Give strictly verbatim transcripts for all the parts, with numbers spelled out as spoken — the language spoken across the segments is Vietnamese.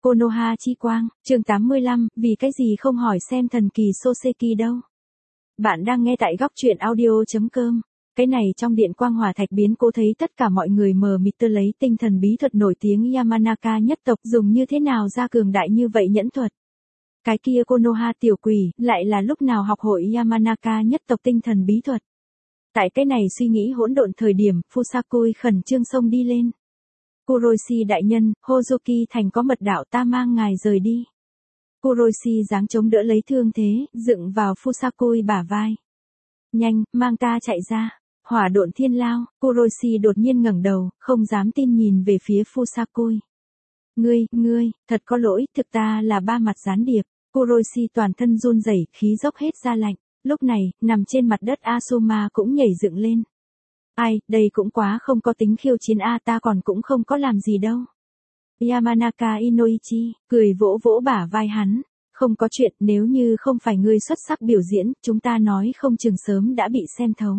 Konoha chi quang, chương tám mươi lăm, vì cái gì không hỏi xem thần kỳ Soseki đâu. Bạn đang nghe tại góc truyện audio chấm com. Cái này trong điện quang hỏa thạch biến cố thấy tất cả mọi người mờ mịt tơ lấy tinh thần bí thuật nổi tiếng Yamanaka nhất tộc dùng như thế nào ra cường đại như vậy nhẫn thuật. Cái kia Konoha tiểu quỷ lại là lúc nào học hội Yamanaka nhất tộc tinh thần bí thuật. Tại cái này suy nghĩ hỗn độn thời điểm, Fusakui khẩn trương xông đi lên. Kuroishi đại nhân, Hozuki thành có mật đạo, ta mang ngài rời đi. Kuroishi giáng chống đỡ lấy thương thế, dựng vào Fusakui bả vai. Nhanh, mang ta chạy ra. Hỏa độn thiên lao, Kuroishi đột nhiên ngẩng đầu, không dám tin nhìn về phía Fusakui. Ngươi, ngươi, thật có lỗi, thực ta là ba mặt gián điệp. Kuroishi toàn thân run rẩy, khí dốc hết ra lạnh. Lúc này, nằm trên mặt đất Asuma cũng nhảy dựng lên. Ai, đây cũng quá không có tính khiêu chiến a, ta còn cũng không có làm gì đâu. Yamanaka Inoichi, cười vỗ vỗ bả vai hắn. Không có chuyện, nếu như không phải ngươi xuất sắc biểu diễn, chúng ta nói không chừng sớm đã bị xem thấu.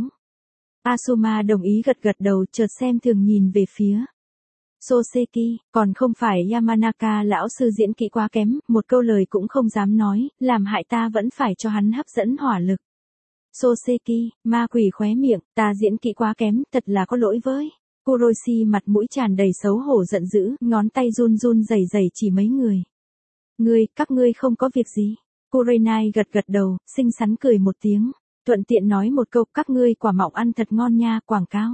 Asuma đồng ý gật gật đầu, chợt xem thường nhìn về phía Soseki, còn không phải Yamanaka lão sư diễn kỹ quá kém, một câu lời cũng không dám nói, làm hại ta vẫn phải cho hắn hấp dẫn hỏa lực. Soseki, ma quỷ khóe miệng, ta diễn kỹ quá kém, thật là có lỗi với. Kuroishi mặt mũi tràn đầy xấu hổ giận dữ, ngón tay run run rẩy rẩy chỉ mấy người. Ngươi, các ngươi không có việc gì. Kurenai gật gật đầu, xinh xắn cười một tiếng, thuận tiện nói một câu, các ngươi quả mọng ăn thật ngon nha, quảng cáo.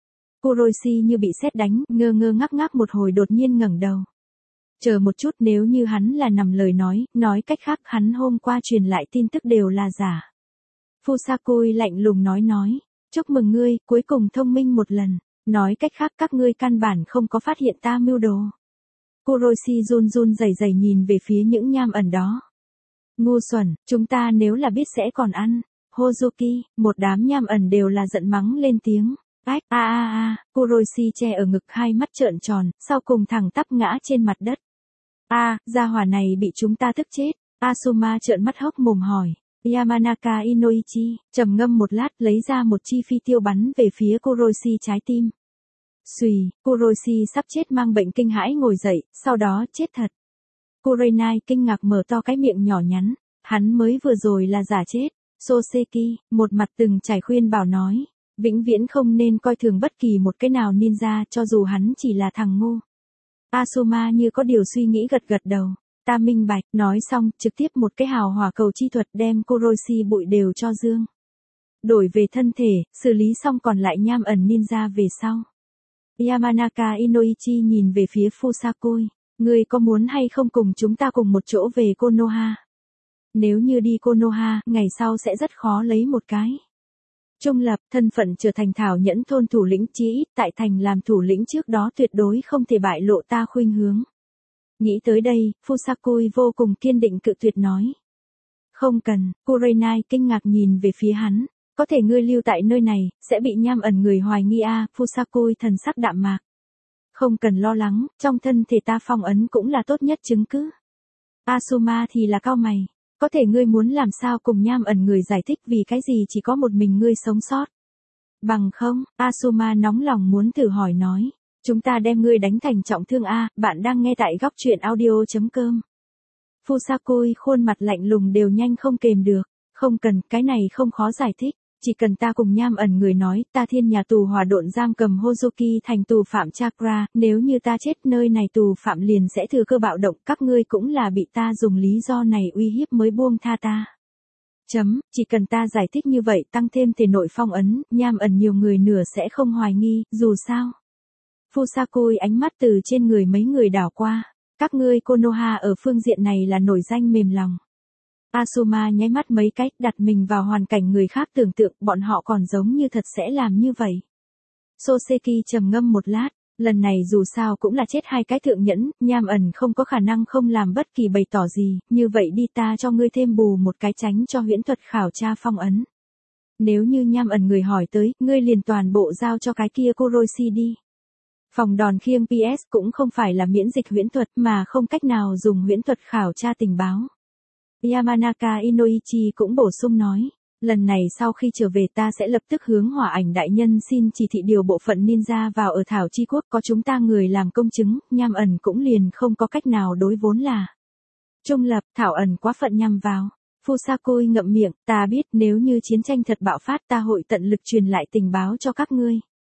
Kuroishi như bị sét đánh, ngơ ngơ ngác ngác một hồi đột nhiên ngẩng đầu. Chờ một chút, nếu như hắn là nằm lời nói, nói cách khác hắn hôm qua truyền lại tin tức đều là giả. Fusakui lạnh lùng nói nói, chúc mừng ngươi, cuối cùng thông minh một lần, nói cách khác các ngươi căn bản không có phát hiện ta mưu đồ. Kuroishi run run rẩy rẩy nhìn về phía những nham ẩn đó. Ngu xuẩn, chúng ta nếu là biết sẽ còn ăn. Hozuki, một đám nham ẩn đều là giận mắng lên tiếng. Ách, a a a, Kuroishi che ở ngực, hai mắt trợn tròn, sau cùng thẳng tắp ngã trên mặt đất. A, gia hỏa này bị chúng ta tức chết. Asuma trợn mắt hốc mồm hỏi. Yamanaka Inoichi, trầm ngâm một lát, lấy ra một chi phi tiêu bắn về phía Kuroishi trái tim. Xùy, Kuroishi sắp chết mang bệnh kinh hãi ngồi dậy, sau đó chết thật. Kurenai kinh ngạc mở to cái miệng nhỏ nhắn, hắn mới vừa rồi là giả chết. Soseki, một mặt từng trải khuyên bảo nói, vĩnh viễn không nên coi thường bất kỳ một cái nào ninja, cho dù hắn chỉ là thằng ngu. Asuma như có điều suy nghĩ gật gật đầu. Ta minh bạch, nói xong, trực tiếp một cái hào hỏa cầu chi thuật đem Kuroishi bụi đều cho dương. Đổi về thân thể, xử lý xong còn lại nham ẩn ninja về sau. Yamanaka Inoichi nhìn về phía Fusakui, ngươi có muốn hay không cùng chúng ta cùng một chỗ về Konoha? Nếu như đi Konoha, ngày sau sẽ rất khó lấy một cái. Trung lập, thân phận trở thành thảo nhẫn thôn thủ lĩnh, chí ít tại thành làm thủ lĩnh trước đó tuyệt đối không thể bại lộ ta khuynh hướng. Nghĩ tới đây, Fusakui vô cùng kiên định cự tuyệt nói. Không cần, Kurenai kinh ngạc nhìn về phía hắn. Có thể ngươi lưu tại nơi này, sẽ bị nham ẩn người hoài nghi a. À, Fusakui thần sắc đạm mạc. Không cần lo lắng, trong thân thể ta phong ấn cũng là tốt nhất chứng cứ. Asuma thì là cao mày. Có thể ngươi muốn làm sao cùng nham ẩn người giải thích vì cái gì chỉ có một mình ngươi sống sót. Bằng không, Asuma nóng lòng muốn thử hỏi nói. Chúng ta đem ngươi đánh thành trọng thương a. Bạn đang nghe tại góc truyện audio chấm com. Fusakui khuôn mặt lạnh lùng đều nhanh không kềm được. Không cần, cái này không khó giải thích. Chỉ cần ta cùng nham ẩn người nói, ta thiên nhà tù hỏa độn giam cầm Hozuki thành tù phạm Chakra, nếu như ta chết nơi này tù phạm liền sẽ thừa cơ bạo động, các ngươi cũng là bị ta dùng lý do này uy hiếp mới buông tha ta. Chấm, chỉ cần ta giải thích như vậy tăng thêm thể nội phong ấn, nham ẩn nhiều người nửa sẽ không hoài nghi, dù sao. Fusakui ánh mắt từ trên người mấy người đảo qua, các ngươi Konoha ở phương diện này là nổi danh mềm lòng. Asuma nháy mắt mấy cách, đặt mình vào hoàn cảnh người khác tưởng tượng, bọn họ còn giống như thật sẽ làm như vậy. Soseki trầm ngâm một lát, lần này dù sao cũng là chết hai cái thượng nhẫn, nham ẩn không có khả năng không làm bất kỳ bày tỏ gì, như vậy đi ta cho ngươi thêm bù một cái tránh cho huyễn thuật khảo tra phong ấn. Nếu như nham ẩn người hỏi tới, ngươi liền toàn bộ giao cho cái kia Kuroishi đi. Phòng đòn khiêng pê ét cũng không phải là miễn dịch huyễn thuật mà không cách nào dùng huyễn thuật khảo tra tình báo. Yamanaka Inoichi cũng bổ sung nói, Lần này sau khi trở về ta sẽ lập tức hướng Hỏa Ảnh đại nhân xin chỉ thị điều bộ phận ninja vào ở Thảo Chi Quốc, có chúng ta người làm công chứng, Nham ẩn cũng liền không có cách nào đối vốn là trung lập, Thảo ẩn quá phận nhằm vào. Fusakui ngậm miệng, ta biết nếu như chiến tranh thật bạo phát ta hội tận lực truyền lại tình báo cho các ngươi.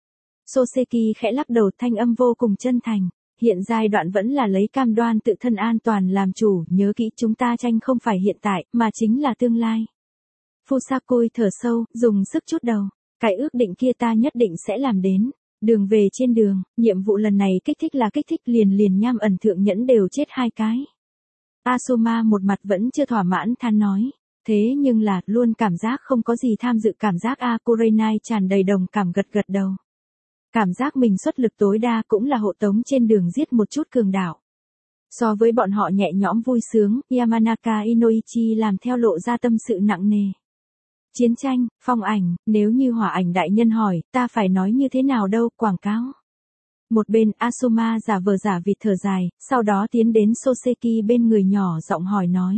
Soseki khẽ lắc đầu, thanh âm vô cùng chân thành. Hiện giai đoạn vẫn là lấy cam đoan tự thân an toàn làm chủ, nhớ kỹ chúng ta tranh không phải hiện tại, mà chính là tương lai. Fusakui thở sâu, dùng sức chút đầu. Cái ước định kia ta nhất định sẽ làm đến. Đường về trên đường, nhiệm vụ lần này kích thích là kích thích, liền liền Nham ẩn thượng nhẫn đều chết hai cái. Asuma một mặt vẫn chưa thỏa mãn than nói. Thế nhưng là, luôn cảm giác không có gì tham dự cảm giác a. Kurenai tràn đầy đồng cảm gật gật đầu. Cảm giác mình xuất lực tối đa cũng là hộ tống trên đường giết một chút cường đảo. So với bọn họ nhẹ nhõm vui sướng, Yamanaka Inoichi làm theo lộ ra tâm sự nặng nề. Chiến tranh, phong ảnh, nếu như Hỏa Ảnh đại nhân hỏi, ta phải nói như thế nào đâu, quảng cáo. Một bên Asuma giả vờ giả vịt thở dài, sau đó tiến đến Soseki bên người nhỏ giọng hỏi nói.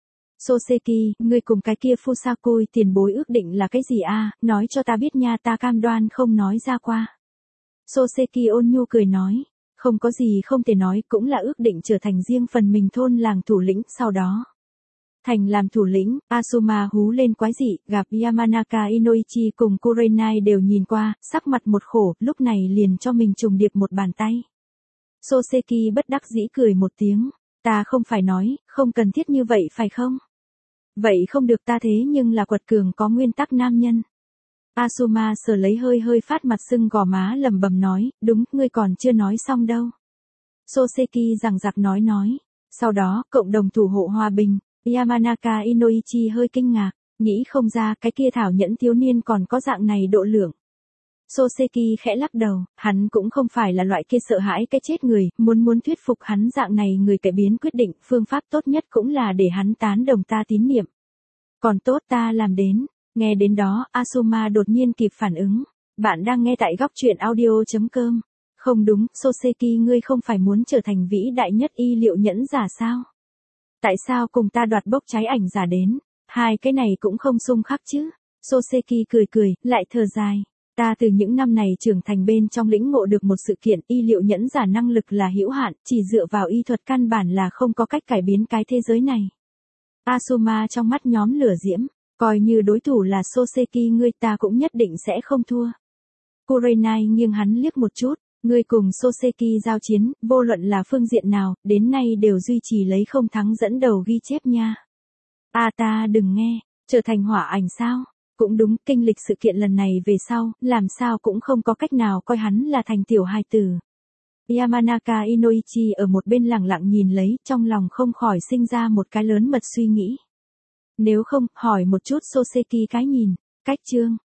Soseki, ngươi cùng cái kia Fusakui tiền bối ước định là cái gì a? Nói cho ta biết nha, ta cam đoan không nói ra qua. Soseki ôn nhu cười nói, không có gì không thể nói, cũng là ước định trở thành riêng phần mình thôn làng thủ lĩnh, sau đó. Thành làm thủ lĩnh, Asuma hú lên quái dị, gặp Yamanaka Inoichi cùng Kurenai đều nhìn qua, sắc mặt một khổ, lúc này liền cho mình trùng điệp một bàn tay. Soseki bất đắc dĩ cười một tiếng, ta không phải nói, không cần thiết như vậy phải không? Vậy không được, ta thế nhưng là quật cường có nguyên tắc nam nhân. Asuma sờ lấy hơi hơi phát mặt sưng gò má lẩm bẩm nói, đúng, ngươi còn chưa nói xong đâu. Soseki rằng giặc nói nói, sau đó, cộng đồng thủ hộ hòa bình. Yamanaka Inoichi hơi kinh ngạc, nghĩ không ra cái kia thảo nhẫn thiếu niên còn có dạng này độ lượng. Soseki khẽ lắc đầu, hắn cũng không phải là loại kia sợ hãi cái chết người, muốn muốn thuyết phục hắn dạng này người cải biến quyết định, phương pháp tốt nhất cũng là để hắn tán đồng ta tín niệm. Còn tốt ta làm đến, nghe đến đó, Asuma đột nhiên kịp phản ứng, bạn đang nghe tại góc truyện audio.com. Không đúng, Soseki ngươi không phải muốn trở thành vĩ đại nhất y liệu nhẫn giả sao? Tại sao cùng ta đoạt bốc cháy ảnh giả đến? Hai cái này cũng không xung khắc chứ. Soseki cười cười, lại thở dài. Ta từ những năm này trưởng thành bên trong lĩnh ngộ được một sự kiện, y liệu nhẫn giả năng lực là hữu hạn, chỉ dựa vào y thuật căn bản là không có cách cải biến cái thế giới này. Asuma trong mắt nhóm lửa diễm, coi như đối thủ là Soseki ngươi, ta cũng nhất định sẽ không thua. Kurenai nghiêng hắn liếc một chút. Ngươi cùng Soseki giao chiến, vô luận là phương diện nào, đến nay đều duy trì lấy không thắng dẫn đầu ghi chép nha. À ta đừng nghe, trở thành hỏa ảnh sao? Cũng đúng, kinh lịch sự kiện lần này về sau, làm sao cũng không có cách nào coi hắn là thành tiểu hài tử. Yamanaka Inoichi ở một bên lặng lặng nhìn lấy, trong lòng không khỏi sinh ra một cái lớn mật suy nghĩ. Nếu không, hỏi một chút Soseki cái nhìn, cách chương.